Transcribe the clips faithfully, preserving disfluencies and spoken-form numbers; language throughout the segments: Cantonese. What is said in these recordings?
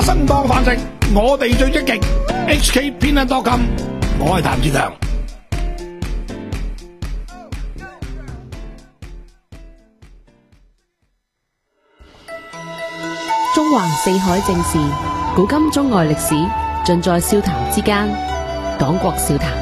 生當飯食，我哋最積極。H K 偏恩多金，我係譚志強。 中環四海正事，古今中外歷史，盡在笑談之間。廣國笑談。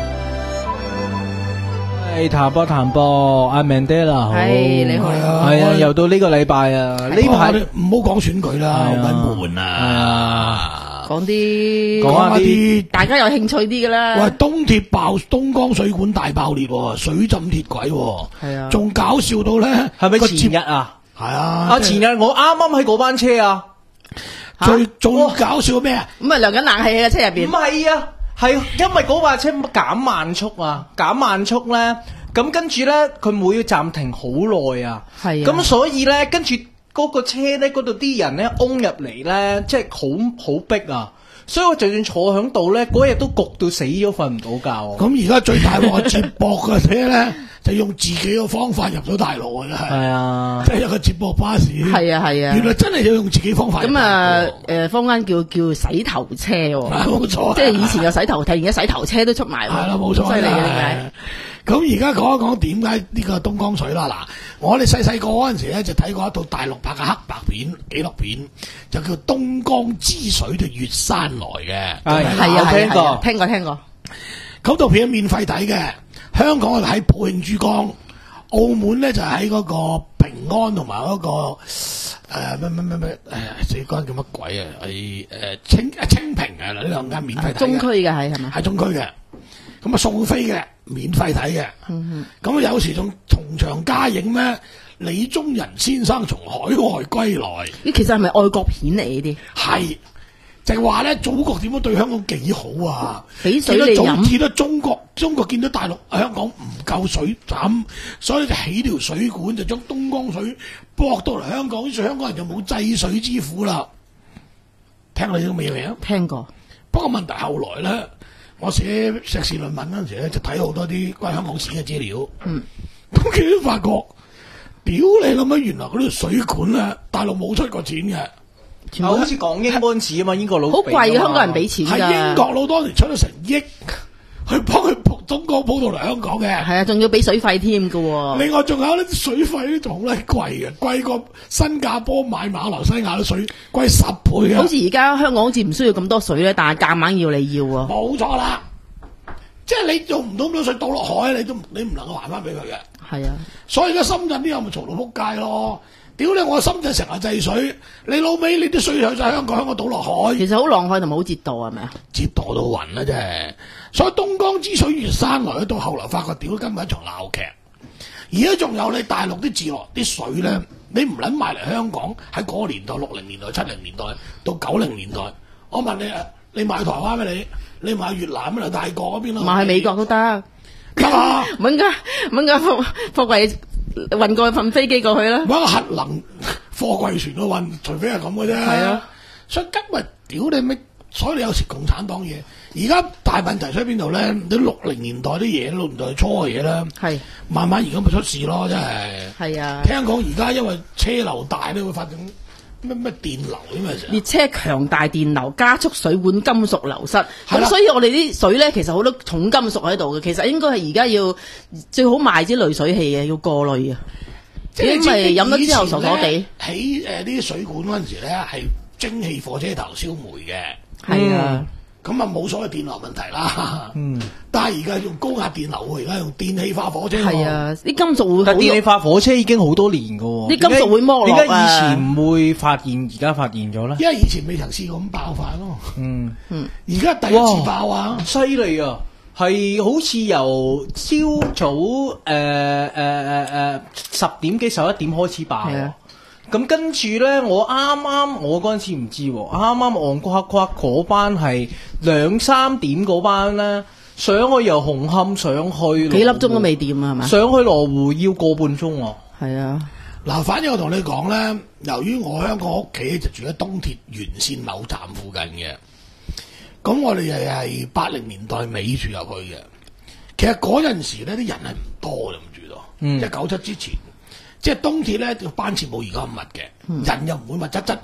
係談波談波，阿 Mandela 好， 係你好， 係啊，又到呢個禮拜啊，呢排唔好講選舉啦，好鬼悶啊！ 講啲講下啲大家有興趣啲嘅啦。 喂，東鐵爆東江水管大爆裂，水浸鐵軌， 係啊， 仲搞笑到咧， 係咪前日啊？ 係啊， 啊前日我啱啱喺嗰班車啊， 最仲搞笑咩啊？ 咁啊涼緊冷氣喺個車入邊。 唔係啊，係因為嗰班車減慢速啊，減慢速咧，咁跟住咧佢每要暫停好耐啊， 係啊， 咁所以咧跟住嗰個車咧嗰度啲人咧擁入嚟咧，即係好好逼啊！所以我就算坐喺度咧，嗰日都焗到死咗，瞓唔到覺。 咁而家最大鑊接駁嘅車咧，就用自己嘅方法入咗大陸啊！真係， 係啊， 即係有個接駁巴士。 係啊係啊， 原來真係要用自己方法。 咁啊誒，坊間叫叫洗頭車喎， 冇錯， 即係以前有洗頭艇，而家洗頭車都出埋。 係啦，冇錯， 犀利嘅點解？ 咁而家講一講點解呢個東江水啦？嗱，我哋細細個嗰陣時咧就睇過一套大陸拍嘅黑白片紀錄片，就叫《東江之水就越山來》嘅。 係係啊， 聽過， 聽過，聽過。 嗰套片係免費睇嘅，香港係喺普慶珠江，澳門咧就喺嗰個平安同埋嗰個誒咩咩咩咩誒死關叫乜鬼啊？係誒清誒清平啊！呢兩間免費睇嘅。 中區嘅係係咪？ 係中區嘅，咁啊送飛嘅，免費睇嘅。 嗯咁有時仲同場加映咩？李宗仁先生從海外歸來， 呢其實係咪愛國片嚟呢啲？ 係就係話咧，祖國點樣對香港幾好啊！ 俾水見到你飲， 見到中國，中國見到大陸香港唔夠水飲，所以就起條水管，就將東江水駁到嚟香港，於是香港人就冇制水之苦啦。聽過呢個未未啊？ 聽過。 不過問題後來咧，我寫碩士論文嗰陣時咧，就睇好多啲關於香港史嘅資料。 嗯， 咁佢都發覺，屌你諗乜？原來嗰啲水管咧，大陸冇出過錢嘅。 啊，好似港英嗰陣時啊嘛，英國佬好貴嘅，香港人俾錢㗎。 係英國佬當年出咗成億，去幫佢撲東江鋪到嚟香港嘅。 係啊，仲要俾水費添㗎喎。 另外仲有呢啲水費咧，仲好鬼貴嘅，貴過新加坡買馬來西亞啲水貴十倍嘅。 好似而家香港好似唔需要咁多水咧，但係夾硬要你要啊。 冇錯啦，即係你用唔到咁多水倒落海，你都你唔能夠還翻俾佢嘅。 係啊， 所以而家深圳啲人咪嘈到撲街咯。屌你！我深圳成日制水，你老味你啲水去晒香港，香港倒落海， 其實好浪費同埋好折墮係咪啊？ 折墮到暈啦真係。所以東江之水越山來，到後來發覺屌根本一場鬧劇。而家仲有你大陸啲自來啲水咧，你唔撚賣嚟香港喺嗰個年代，六零年代、七零年代到九零年代，我問你啊，你買台灣咩你？你買越南咩？泰國嗰邊咯？ 買去美國都得， 得啊！ 揾架揾架貨貨櫃運過份飛機過去啦。 揾個核能貨櫃船去運，除非係咁嘅啫。 係啊， 所以今日屌你咩？所以你有時共產黨嘢，而家大問題出喺邊度咧？你六零年代啲嘢，六年代初嘅嘢咧， 係慢慢而家咪出事咯，真係。 係啊， 聽講而家因為車流大咧，會發生咩咩電流咁啊！ 列車強大電流加速水管金屬流失， 係啦咁所以我哋啲水咧，其實好多重金屬喺度嘅，其實應該係而家要最好賣啲濾水器嘅，要過濾啊， 即係因為飲咗之後傻傻地。 起誒啲水管嗰陣時咧，係蒸汽火車頭燒煤嘅。 係啊， 咁啊冇所謂電流問題啦。 嗯， 但係而家用高壓電流喎，而家用電氣化火車喎。 係啊，啲金屬會好但電氣化火車已經好多年噶喎， 啲金屬會剝落啊點解以前唔會發現，而家發現咗咧？ 因為以前未曾試過咁爆發咯。 嗯嗯， 而家第一次爆啊！ 犀利啊！係好似由朝早誒誒誒誒十點幾十一點開始爆。 係啊。 咁跟住咧，我啱啱我嗰陣時唔知喎，啱啱戇瓜瓜嗰班係兩三點嗰班咧，上去由紅磡上去幾粒鐘都未掂啊，係嘛？ 上去羅湖要個半鐘喎。 係啊， 嗱，反正我同你講咧，由於我香港屋企就住喺東鐵沿線某站附近嘅，咁我哋又係八零年代尾住入去嘅。其實嗰陣時咧，啲人係唔多嘅，咁住到， 嗯， 一九七之前。即係東鐵咧，個班次冇而家咁密嘅， 嗯、 人又唔會密質質。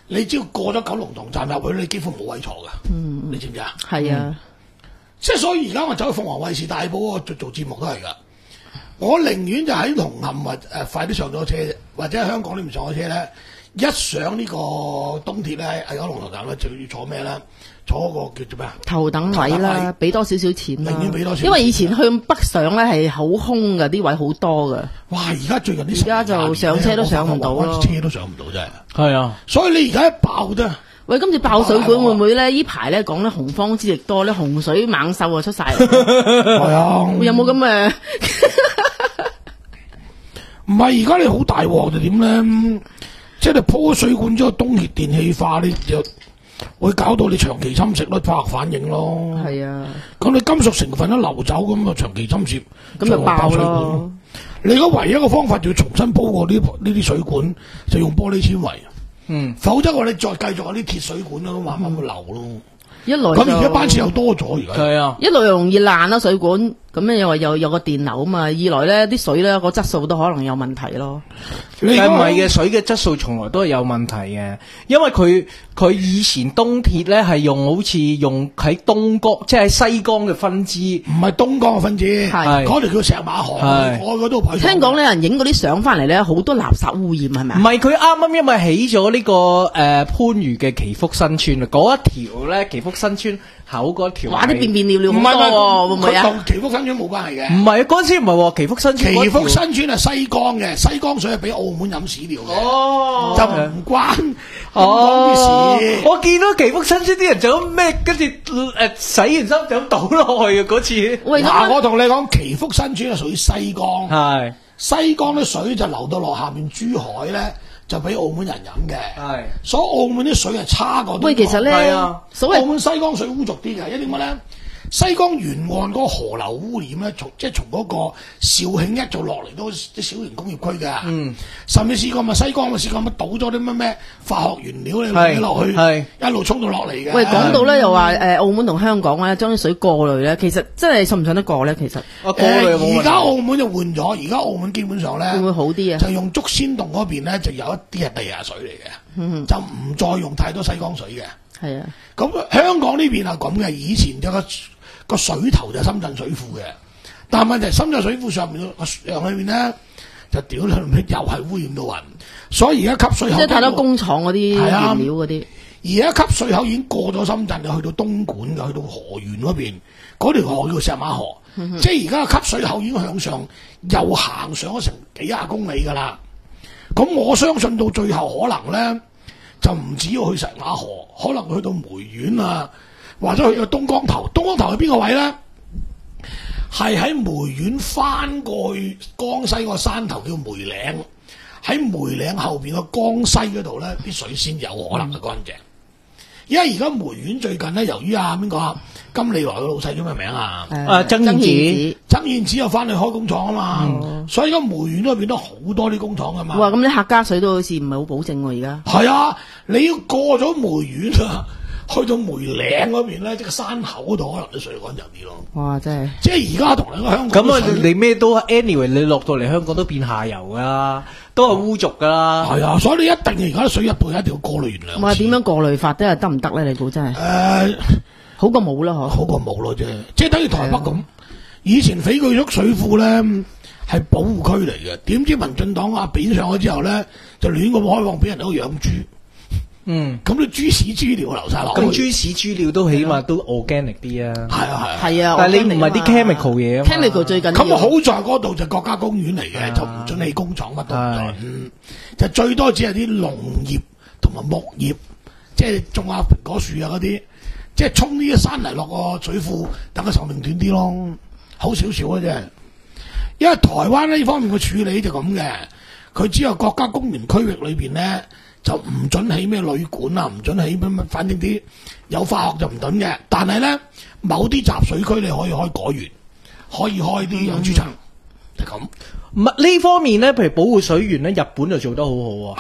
你只要過咗九龍塘站入去，你幾乎冇位坐噶。嗯，你知唔知啊？ 係啊， 即係所以而家我走去鳳凰衛視大埔做做節目都係噶。我寧願就喺紅磡或誒快啲上咗車，或者喺香港呢邊上咗車咧，一上呢個東鐵咧喺九龍塘站咧就要坐咩咧？坐嗰個叫做咩啊？ 頭等位啦，俾多少少錢啦。 寧願俾多少錢， 因為以前去北上咧係好空㗎，啲位好多㗎。 哇！而家最近啲而家就上車都上唔到咯， 車都上唔到真係。 係啊， 所以你而家一爆啫。 喂，今次爆水管會唔會咧？呢排咧講咧洪荒之力多咧，洪水猛獸啊出晒嚟。 係啊， 有冇咁嘅？ 唔係而家你好大鑊就點咧？即係你鋪水管之後，東鐵電氣化，你就會搞到你長期侵蝕咯，化學反應咯。 係啊， 咁你金屬成分一流走咁啊，長期侵蝕， 咁就爆水咯。 管。你而家唯一嘅方法就要重新鋪過呢呢啲水管，就用玻璃纖維。 嗯， 否則我哋再繼續有啲鐵水管咯，慢慢會流咯。 一來咁而家班次又多咗，而家係啊， 一來又容易爛啦水管，咁咧又話又有個電流啊嘛。二來咧啲水咧個質素都可能有問題咯。 你但係唔係嘅，水嘅質素從來都係有問題嘅，因為佢佢以前東鐵咧係用好似用喺東江，即係喺西江嘅分支， 唔係東江嘅分支， 係嗰條叫石馬河， 係我嗰度排。 聽講咧人影嗰啲相翻嚟咧，好多垃圾污染係咪啊？ 唔係佢啱啱因為起咗呢、這個誒、呃、番禺嘅祈福新村啊，嗰一條咧祈福新村口嗰條， 哇啲變變尿尿唔係好多喎，會唔會啊？ 佢同祈福新村冇關係嘅。 唔係嗰陣時唔係喎，祈福新村嗰條祈福新村係西江嘅，西江水係俾澳門飲屎尿嘅， 哦就唔關香港哦啲事。 我見到祈福新村啲人就咁咩，跟住誒洗完衫就咁倒落去嘅嗰次。 喂， 嗱， 咁我同你講，祈福新村係屬於西江， 係西江啲水就流到落下邊珠海咧，就俾澳門人飲嘅。 係， 所以澳門啲水係差過東江。 喂，其實咧係啊， 所謂澳門西江水污濁啲嘅，因為點解咧？西江沿岸嗰個河流污染咧，從即係從嗰個肇慶一做落嚟都啲小型工業區嘅。 嗯， 甚至試過咪西江咪試過咪倒咗啲乜咩化學原料你係落去， 係一路沖到落嚟嘅。 喂講到咧又話誒澳門同香港咧將啲水過濾咧，其實真係信唔信得過咧？其實啊過濾冇問題誒而家澳門就換咗，而家澳門基本上咧會唔會好啲啊？ 就用竹仙洞嗰邊咧就有一啲係地下水嚟嘅， 嗯就唔再用太多西江水嘅。 係啊， 咁香港呢邊係咁嘅，以前有個個水頭就係深圳水庫嘅，但係問題深圳水庫上面個上裏面咧就屌你老味又係污染到暈，所以而家吸水口即係太多工廠嗰啲係啊原料嗰啲。 而家吸水口已經過咗深圳，就去到東莞嘅，去到河源嗰邊，嗰條河叫石馬河， 嗯、 即係而家吸水口已經向上，又行上咗成幾廿公里㗎啦。咁我相信到最後可能咧，就唔止要去石馬河，可能去到梅縣啊，或者去到東江頭。東江頭係邊個位咧？係喺梅縣翻過去江西個山頭叫梅嶺，喺梅嶺後邊個江西嗰度咧，啲水先有可能係乾淨。因為而家梅縣最近咧，由於啊邊個啊金利來嘅老細叫咩名啊？ 啊曾燕子， 曾燕子又翻去開工廠啊嘛， 嗯、 所以而家梅縣都變得好多啲工廠噶嘛。 哇！咁啲客家水都好似唔係好保證喎，而家。 係啊，你要過咗梅縣啊，去到梅嶺嗰邊咧，即係山口嗰度，可能啲水乾淨啲咯。 哇！真係。 即係而家同你個香港咁啊，你咩都 anyway，你落到嚟香港都變下游噶啦，都係污濁噶啦。 係啊，所以你一定而家啲水入到一定要過濾完兩次。 哇！點樣過濾法都係得唔得咧？你估真係？ 誒、呃， 好過冇啦，嗬。 好過冇咯啫，即係等於台北咁。以前翡翠谷水庫咧係保護區嚟嘅，點知民進黨啊扁上咗之後咧，就亂咁開放俾人喺度養豬。 嗯， 咁啲豬屎豬尿流晒落去。 咁豬屎豬尿都起碼都 organic 啲啊。 係啊係啊。 係啊， 但係你唔係啲 chemical 嘢啊嘛。 chemical 最緊要。 咁啊好在嗰度就國家公園嚟嘅，就唔准起工廠乜都唔准，嗯，就最多只係啲農業同埋牧業，即係種下蘋果樹啊嗰啲，即係沖呢啲山泥落個水庫，等佢壽命短啲咯，好少少嘅啫。因為台灣呢方面嘅處理就咁嘅，佢只有國家公園區域裏邊咧。就唔准起咩旅館啊，唔准起乜乜，反正啲有化學就唔准嘅。但係咧，某啲集水區你可以開果園，可以開啲養豬場，就咁。 唔係呢方面咧，譬如保護水源咧，日本就做得好好啊。 係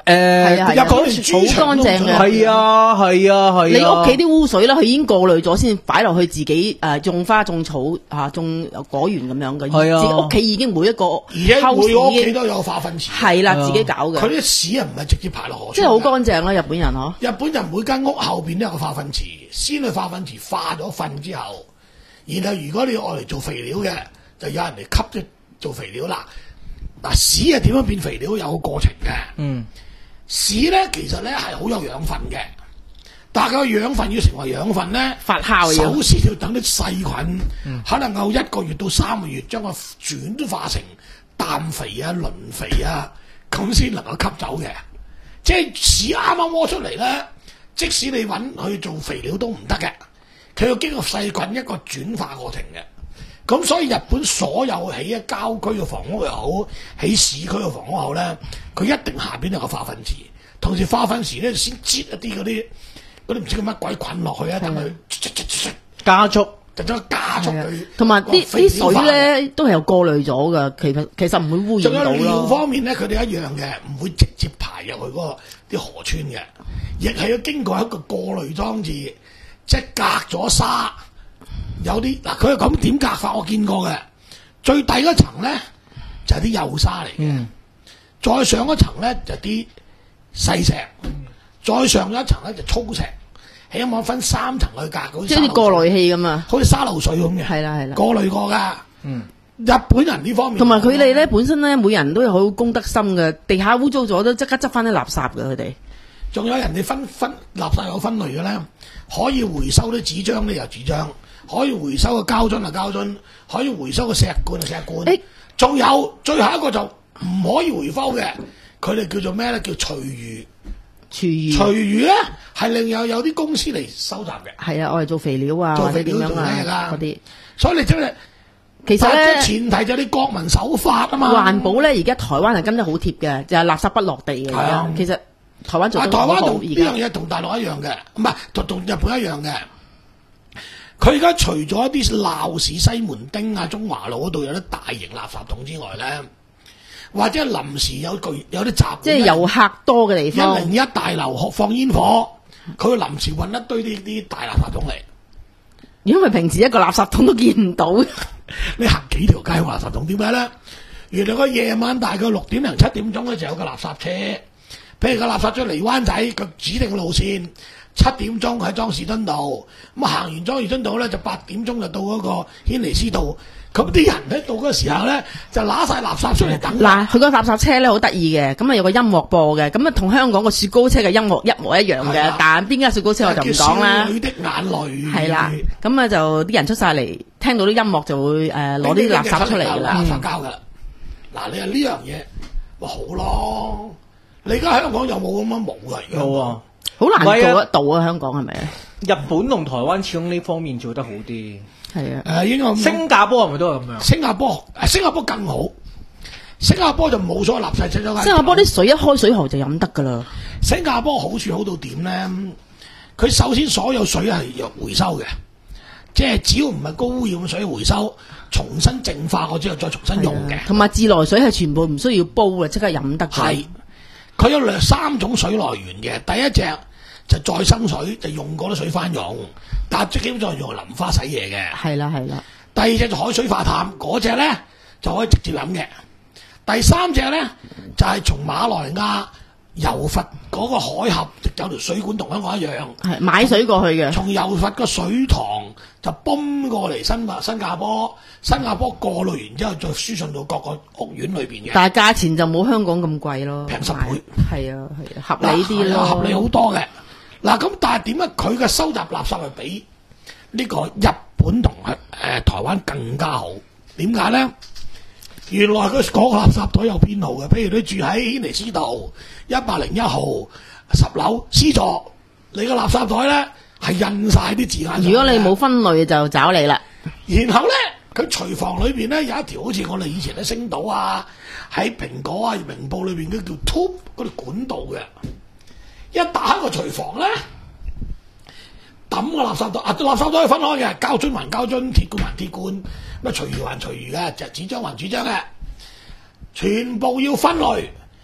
誒， 係啊日本連豬好乾淨嘅。 係啊係啊係啊。 你屋企啲污水咧，佢已經過濾咗先擺落去自己誒種花種草嚇種果園咁樣嘅。 係啊自己屋企已經每一個而且每個屋 house 已經企都有化糞池。 係啦， 係啊自己搞佢嘅， 啲屎啊唔係直接排落河， 即係好乾淨啦，日本人嗬。 日本人每間屋後邊都有個化糞池，先去化糞池化咗糞之後，然後如果你愛嚟做肥料嘅，就有人嚟吸咗做肥料啦。嗱，屎係點樣變肥料有個過程嘅。 嗯， 屎咧其實咧係好有養分嘅，但係個養分要成為養分咧， 發酵要首先要等啲細菌，可能夠一個月到三個月將佢轉化成氮肥啊、磷肥啊，咁先能夠吸走嘅。即係屎啱啱屙出嚟咧，即使你揾去做肥料都唔得嘅，佢要經過細菌一個轉化過程嘅。咁所以日本所有起喺郊區嘅房屋又好，喺市區嘅房屋好咧，佢一定下邊有個化糞池，同時化糞池咧先擠一啲嗰啲嗰啲唔知叫乜鬼菌落去啊，等佢加速。 就將佢加速佢。 同埋啲啲水咧， 咧都係有過濾咗噶，其實其實唔會污染到仲有尿咯。 方面咧，佢哋一樣嘅，唔會直接排入去嗰個啲河川嘅，亦係要經過一個過濾裝置，即係隔咗沙。有啲嗱，佢係咁點隔法，我見過嘅。最底嗰層咧就係啲幼沙嚟嘅， 嗯再上嗰層咧就啲細石，再上咗一層咧就粗石，起碼分三層去隔，好似即係啲過濾器咁啊。 好似沙漏水咁嘅。 係啦係啦過濾過㗎。 嗯， 日本人呢方面同埋佢哋咧本身咧，每人都有好公德心嘅，地下污糟咗都即刻執翻啲垃圾嘅佢哋。 仲有人哋分分垃圾有分類嘅咧，可以回收啲紙張咧有紙張，可以回收嘅膠樽啊膠樽，可以回收嘅石罐啊石罐。 誒仲有最後一個就唔可以回收嘅，佢哋叫做咩咧？叫廚餘。 廚餘廚餘咧係另有有啲公司嚟收集嘅， 係啊，我哋做肥料啊，或者做肥料點樣啊做咩㗎嗰啲。 所以你真係其實但係咧， 前提就係你國民守法啊嘛。 環保咧，而家台灣係跟得好貼嘅，就係垃圾不落地嘅。而係啊家其實台灣做啊， 得好好， 台灣同而家呢樣嘢同大陸一樣嘅，唔係同同日本一樣嘅。佢而家除咗一啲鬧市西門町啊、中華路嗰度有啲大型垃圾桶之外咧，或者臨時有巨有啲集會， 即係遊客多嘅地一方。 零一大樓放煙火，佢會臨時運一堆呢啲大垃圾桶嚟。 因為平時一個垃圾桶都見唔到。 你行幾條街有垃圾桶？點解咧？原來個夜晚大概六點零七點鐘咧就有個垃圾車，譬如個垃圾車嚟灣仔個指定路線，七點鐘喺莊士敦道，咁行完莊士敦道咧就八點鐘就到嗰個軒尼詩道。咁啲人咧到嗰個時候咧就揦晒垃圾出嚟等。 嗱，佢個垃圾車咧好得意嘅，咁啊有個音樂播嘅，咁啊同香港個雪糕車嘅音樂一模一樣嘅係啊， 但邊間雪糕車我就唔講啦叫少。女的眼淚係啦，咁啊就啲人出晒嚟，聽到啲音樂就會誒攞啲垃圾出嚟㗎啦垃。圾膠㗎啦。嗱，你話呢樣嘢，哇好咯！你而家香港有冇咁樣冇㗎？而家冇啊。 好難唔係啊做得到啊！香港係咪啊？ 日本同台灣始終呢方面做得好啲。 係啊， 誒應該咁講新加坡係咪都係咁樣？ 新加坡，誒新加坡更好。新加坡就冇所謂垃圾車咗。 新加坡啲水一開水喉就飲得㗎啦。 新加坡好處好到點咧？佢首先所有水係有回收嘅，即係只要唔係高污染嘅水回收，重新淨化過之後再重新用嘅。 同埋自來水係全部唔需要煲嘅，即刻飲得㗎。 係，佢有兩三種水來源嘅。第一隻就再生水，就用過啲水翻用，但係基本上係用嚟淋花洗嘢嘅。 係啦係啦， 第二隻就海水化淡，嗰隻咧就可以直接飲嘅。第三隻咧就係、是、從馬來亞柔佛嗰個海峽有條水管同香港一樣， 係買水過去嘅。 從柔佛個水塘就泵過嚟新加新加坡，新加坡過濾完之後再輸送到各個屋苑裏邊嘅。 但係價錢就冇香港咁貴咯， 平十倍。 係啊係啊，合理啲咯， 嗱係啊合理好多嘅。嗱咁，但係點解佢嘅收集垃圾係比呢個日本同誒、呃、台灣更加好？點解咧？原來佢嗰個垃圾袋有編號嘅，譬如你住喺軒尼詩道一百零一號十樓 C 座，你個垃圾袋咧係印晒啲字眼上去嘅。 如果你冇分類就找你啦。 然後咧，佢廚房裏邊咧有一條好似我哋以前喺星島啊、喺蘋果啊、明報裏邊嗰叫 tube 嗰條管道嘅。一打開個廚房咧，抌個垃圾袋啊！垃圾袋係分開嘅，膠樽還膠樽，鐵罐還鐵罐，咁啊廚餘還廚餘嘅，就紙張還紙張嘅，全部要分類。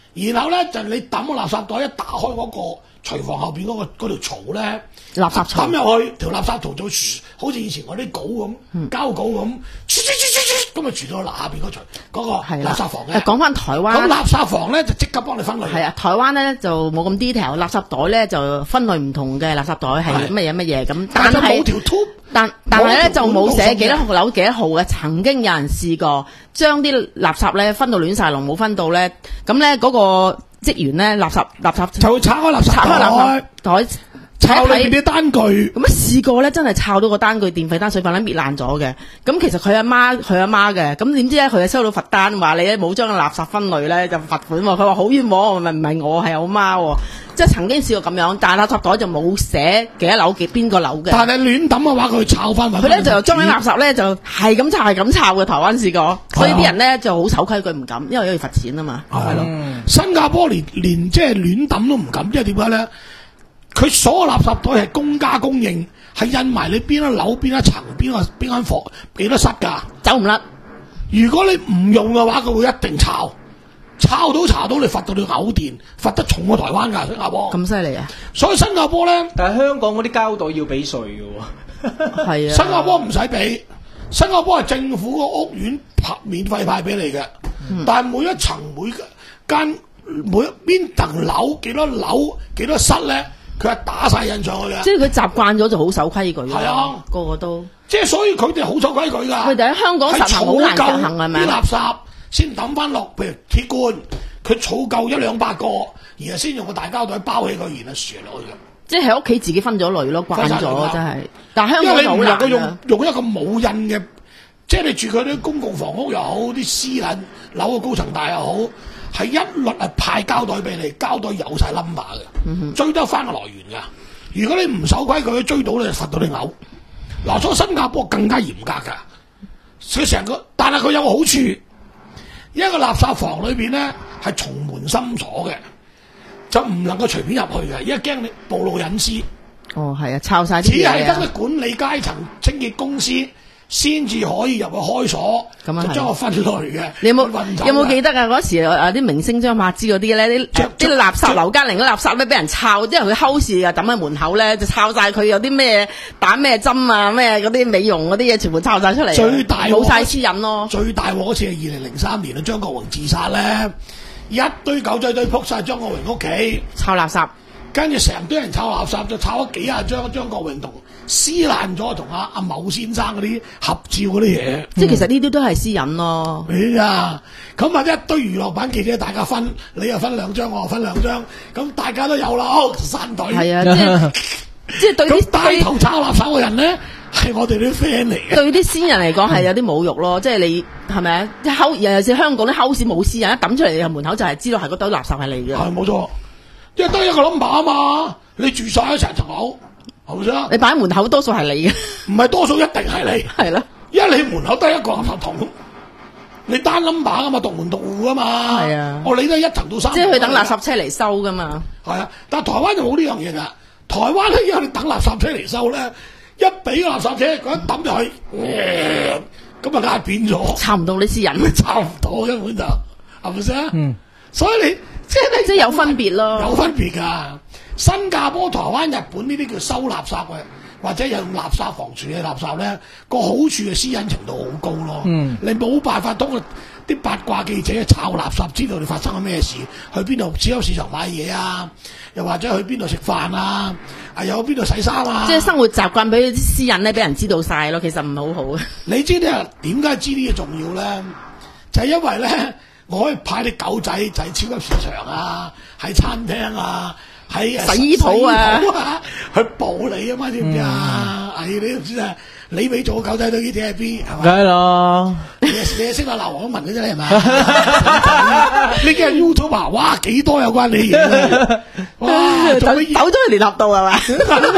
然後咧就你抌個垃圾袋，一打開嗰個廚房後邊嗰、嗰個嗰條槽咧， 垃圾槽抌入去，條垃圾槽就好似以前嗰啲稿咁， 嗯膠稿咁，咁啊傳到嗱下邊嗰除嗰個係啦垃圾房嘅。 誒講翻台灣咁垃圾房咧就即刻幫你分類。 係啊，台灣咧就冇咁 detail，垃圾袋咧就分類唔同嘅垃圾袋係乜嘢乜嘢咁，但係但係冇條 tube。 但但係咧就冇冇條管道寫幾多號樓幾多號嘅，曾經有人試過將啲垃圾咧分到亂晒龍，冇分到咧，咁咧嗰個職員咧垃圾垃圾就會拆開垃圾拆開垃圾袋， 袋。 抄裏邊啲單據。 咁啊試過咧，真係抄到個單據電費單水費咧搣爛咗嘅。咁其實佢阿媽佢阿媽嘅，咁點知咧佢收到罰單，話你咧冇將個垃圾分類咧就罰款喎。佢話好冤枉，咪唔係我係我媽喎。即係曾經試過咁樣，但係垃圾袋就冇寫幾多樓幾邊個樓嘅。 但係亂抌嘅話，佢抄翻佢咧就將啲垃圾咧就係咁抄係咁抄嘅。台灣試過，所以啲人咧就好守規矩唔敢，因為要罰錢啊嘛。 係咯，新加坡連連即係亂抌都唔敢，因為點解咧？佢所有垃圾袋係公家供應，係印埋你邊一樓、邊一層、邊個邊間房幾多室㗎， 走唔甩。 如果你唔用嘅話，佢會一定抄，抄到查到你罰到你嘔電，罰得重過台灣㗎新加坡。 咁犀利啊！ 所以新加坡咧， 但係香港嗰啲膠袋要俾稅嘅喎。 係啊， 新加坡唔使俾，新加坡係政府個屋苑派免費派俾你嘅， 嗯、 但係每一層每間每邊層樓幾多樓幾多室咧？佢係打晒印上去嘅， 即係佢習慣咗就好守規矩。 係啊， 個個都。 即係所以佢哋好守規矩㗎。 佢哋喺香港實行好難實行係咪？ 啲垃圾先抌翻落，譬如鐵罐，佢儲夠一兩百個，然後先用個大膠袋包起佢，然後旋落去嘅。 即係喺屋企自己分咗類咯，慣咗真係。但係香港就好因為你唔能夠用難用一個冇印嘅，即係你住佢啲公共房屋又好，啲私人樓嘅高層大又好。係一律係派膠袋俾你，膠袋有晒 number 嘅，嗯、追得翻個來源㗎。如果你唔守規矩，追到你就罰到你嘔。嗱，所以新加坡更加嚴格㗎。佢成個，但係佢有個好處，一個垃圾房裏邊咧係重門深鎖嘅，就唔能夠隨便入去嘅，因為驚你暴露隱私。 哦，係啊，抄晒啲只嘢啊。 係得個管理階層、清潔公司先至可以入去開鎖， 咁啊就將我分類嘅。 你有冇運走有冇記得啊？嗰時啊啲明星張柏芝嗰啲咧，啲啲垃圾劉嘉玲啲垃圾咧俾人抄，因為佢偷視啊抌喺門口咧，就抄晒佢有啲咩打咩針啊，咩嗰啲美容嗰啲嘢，全部抄晒出嚟。 最大冇晒私隱咯。 最大鑊嗰次係二零零三年啊，張國榮自殺咧，一堆狗仔隊撲晒張國榮屋企， 抄垃圾。 跟住成堆人抄垃圾，就抄咗幾廿張張國榮同撕爛咗同阿阿某先生嗰啲合照嗰啲嘢。 即係其實呢啲都係私隱咯。 哎呀，咁啊一堆娛樂版記者大家分，你又分兩張，我又分兩張，咁大家都有啦，哦，散隊。 係啊，即係即係對啲帶頭抄垃圾嘅人咧，係我哋啲 friend 嚟嘅。 對啲私人嚟講係有啲侮辱咯，即係你係咪啊？即係尤其是香港啲 house 冇私人，一抌出嚟你門口就係知道係嗰堆垃圾係你嘅。 係冇錯。因為得一個 number 啊嘛，你住晒一成層樓，係咪先？ 你擺喺門口多數係你嘅， 唔係多數一定係你， 係啦。 因為你門口得一個垃圾桶，你單 number 啊嘛，獨門獨戶啊嘛。係啊， 我理得一層到三。 即係佢等垃圾車嚟收噶嘛。 係啊，但係台灣就冇呢樣嘢㗎。台灣咧，因為你等垃圾車嚟收咧，一俾個垃圾車佢一抌入去，咁啊壓扁咗， 抄唔到你私隱， 抄唔到根本就係咪先？嗯，所以你。即係你即係有分別咯， 有分別㗎。新加坡、台灣、日本呢啲叫收垃圾嘅，或者有用垃圾房處理垃圾咧，個好處嘅私隱程度好高咯。嗯，你冇辦法通過啲八卦記者炒垃圾，知道你發生咗咩事，去邊度超級市場買嘢啊，又或者去邊度食飯啊，啊有邊度洗衫啊。 即係生活習慣俾啲私隱咧，俾人知道晒咯，其實唔係好好嘅。 你知啲人點解知呢嘢重要咧？就係、是、因為咧。我可以派啲狗仔就喺超級市場啊，喺餐廳啊，喺洗衣鋪啊， 啊去捕你啊嘛，知唔知啊？唉、嗯，你都唔知啊！你未做狗仔隊呢啲係邊係嘛？ 梗係啦， 你你係識阿劉廣文嘅啫，你係咪？你今日 YouTube 啊，哇幾多有關你嘢？哇，走走咗去聯合道係嘛？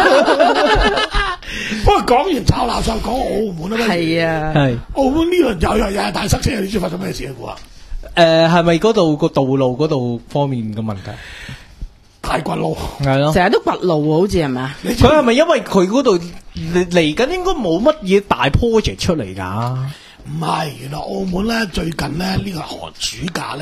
不過講完炒垃圾，講澳門啊， 係啊， 係澳門呢輪又又又係大塞車，你知發生咩事啊？估啊？ 誒，係咪嗰度個道路嗰度方面嘅問題？ 大掘路係咯， 成日都掘路好似係咪啊？ 佢係咪因為佢嗰度嚟嚟緊應該冇乜嘢大 project 出嚟㗎？ 唔係，原來澳門咧最近咧呢、呢個寒暑假咧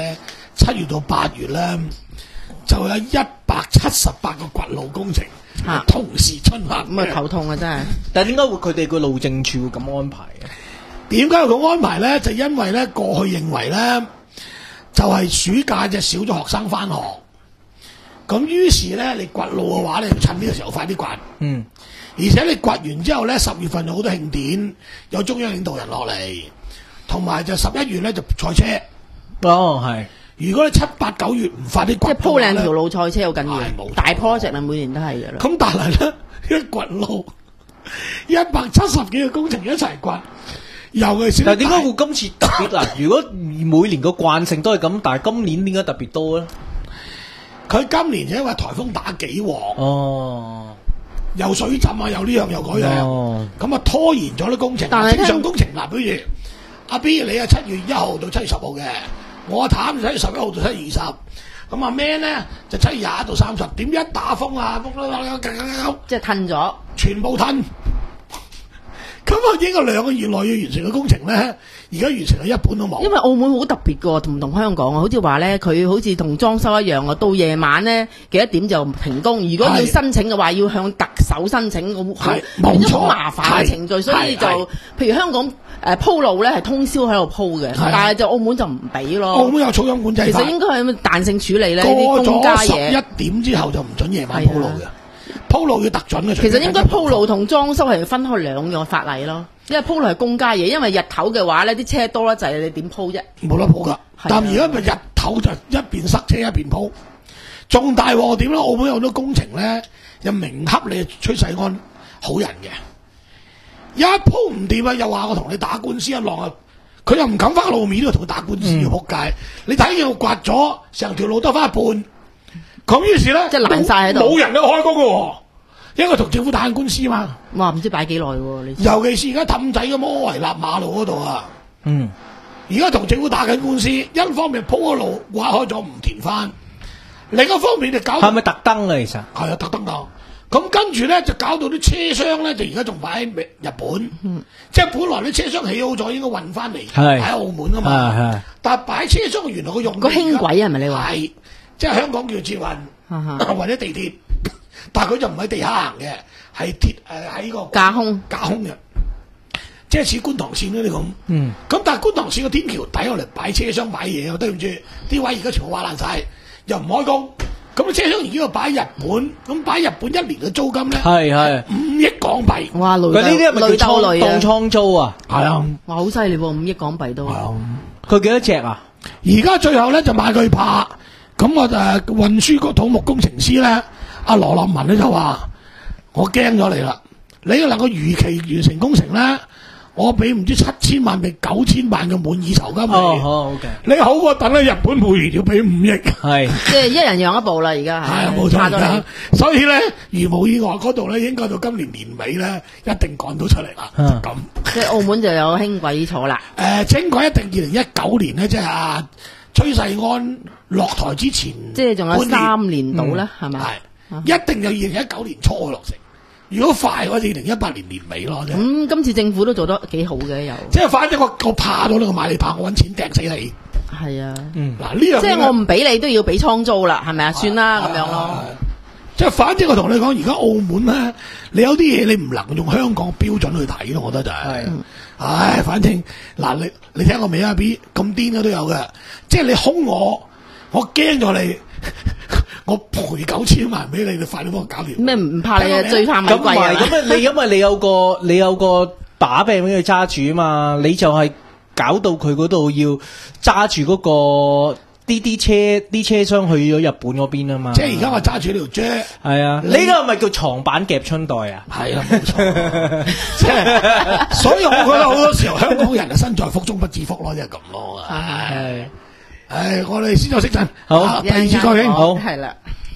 七月到八月咧，就有一百七十八個掘路工程嚇同時進行咁啊嘅。 頭痛啊，真係。 但係點解會佢哋個路政處會咁安排嘅？ 點解要咁安排咧？就因為咧過去認為咧，就係、暑假就少咗學生翻學，咁於是咧你掘路嘅話咧，要趁呢個時候快啲掘。 嗯， 而且你掘完之後咧，十月份有好多慶典，有中央領導人落嚟，同埋就十一月咧就賽車。 哦係。 如果你七八九月唔快啲掘即係鋪嘅話呢兩條路賽車好緊係冇錯要，大 project 啊，每年都係嘅啦。 咁但係咧，一掘路一百七十幾個工程一齊掘，尤其是但係點解會今次特別嗱？如果每年個慣性都係咁，但係今年點解特別多咧？ 佢今年就因為颱風打幾鑊， 哦， 又水浸啊，又呢樣又嗰樣， 哦咁啊拖延咗啲工程。 但係正常聽工程嗱，比如阿 B 你係七月一號到七月十號嘅，我阿譚就七月十一號到七月二十，咁阿 Man 咧就七月廿一到三十。點一打風啊， 即係褪咗。 全部褪。咁啊，應該兩個月內要完成嘅工程咧，而家完成嘅一半都冇。 因為澳門好特別嘅，同唔同香港啊？好似話咧，佢好似同裝修一樣啊，到夜晚咧幾多點就停工。如果要係申請嘅話，要向特首申請，咁好係冇錯變咗好麻煩嘅程序， 係所以就係譬如香港誒鋪路咧係通宵喺度鋪嘅， 係但係就澳門就唔俾咯。 澳門有噪音管制法， 其實應該係彈性處理咧，呢啲過公家咗十嘢。 一點之後就唔准夜晚鋪路嘅，鋪路要特準嘅。 其實應該鋪路同裝修係分開兩樣法例咯，因為鋪路係公家嘢，因為日頭嘅話咧啲車多啦就係你點鋪啫？ 冇得鋪噶。 係啊但而家咪日頭就一邊塞車一邊鋪，仲大鑊點咧？澳門有好多工程咧，又明恰你崔世安好人嘅，一鋪唔掂啊，又話我同你打官司一浪啊！佢又唔敢翻路面，都同佢打官司要仆街。你睇見我刮咗成條路得翻一半，咁於是咧即係爛晒喺度冇人去開工嘅喎，因為同政府打緊官司嘛。 哇！唔知擺幾耐喎你。 尤其是而家氹仔嘅摩維納馬路嗰度啊， 嗯， 而家同政府打緊官司，一方面鋪個路挖開咗唔填翻，另一方面就搞係咪特登啊？其實係啊特登㗎。咁跟住咧就搞到啲車廂咧，就而家仲擺喺日本， 嗯即係本來啲車廂起好咗，應該運翻嚟係喺澳門啊嘛。 係係但係擺車廂原來佢用個輕軌係咪你話係，即係香港叫捷運哈哈或者地鐵，但係佢就唔喺地下行嘅，係鐵誒喺個架空架空嘅，即係似觀塘線嗰啲咁。 嗯， 咁但係觀塘線個天橋底我嚟擺車廂擺嘢，對唔住，啲位而家全部挖爛晒，又唔開工。咁車廂而家又擺日本，咁擺日本一年嘅租金咧係係。 五億港幣。 哇！累佢呢啲係咪累叫鬥累啊！ 倉當倉租啊？ 係啊， 哇！好犀利喎，五億港幣都。 係啊。 佢幾多隻啊？ 而家最後咧就買佢怕，咁我誒運輸局土木工程師咧，阿羅立文咧就話：我驚咗你啦，你能夠如期完成工程咧，我俾唔知七千萬定九千萬嘅滿意酬金你。 哦，好 OK， 你好過等喺日本每年要俾五億。 係即係一人讓一步啦，而家係啊，冇錯差咗你而家。所以咧，如無意外嗰度咧，應該到今年年尾咧，一定趕到出嚟啦。 嗯就咁。 即係澳門就有輕軌坐啦。 誒，輕軌一定二零一九年咧，即係阿崔世安落台之前， 即係仲有半年三年到啦，係咪？ 係一定有二零一九年初落成。如果快嘅話，二零一八年年尾咯啫。 咁今次政府都做得幾好嘅，又即係反正我我怕咗呢個買你怕，我揾錢掟死你。 係啊。 嗯嗱呢樣即係我唔俾你都要俾倉租啦，係咪啊？算啦咁樣咯。 即係反正我同你講，而家澳門咧，你有啲嘢你唔能用香港標準去睇咯，我覺得就係、 係唉，反正嗱，你你聽過未啊？B 咁癲嘅都有嘅，即係你兇我，我驚咗你，我賠九千萬俾你，你快啲幫我搞掂。 咩唔怕你啊？最怕米咁唔係貴啊！ 咁啊！你因為你有個你有個把柄俾佢揸住啊嘛，你就係搞到佢嗰度要揸住嗰個啲啲車啲車廂去咗日本嗰邊啊嘛。 即係而家我揸住呢條啫。 係啊，呢個係咪叫床板夾春袋啊？ 係啦，冇錯。即係，所以我覺得好多時候香港人係身在福中不知福咯，即係咁咯。唉， 係唉，我哋先休息陣， 好啊第二次再傾。 好係啦。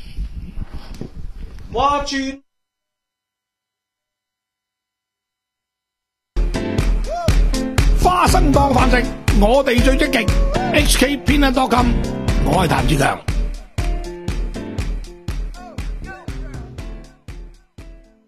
哇轉花生當飯食，我哋最積極。H K 偏 dot com，我係譚志強。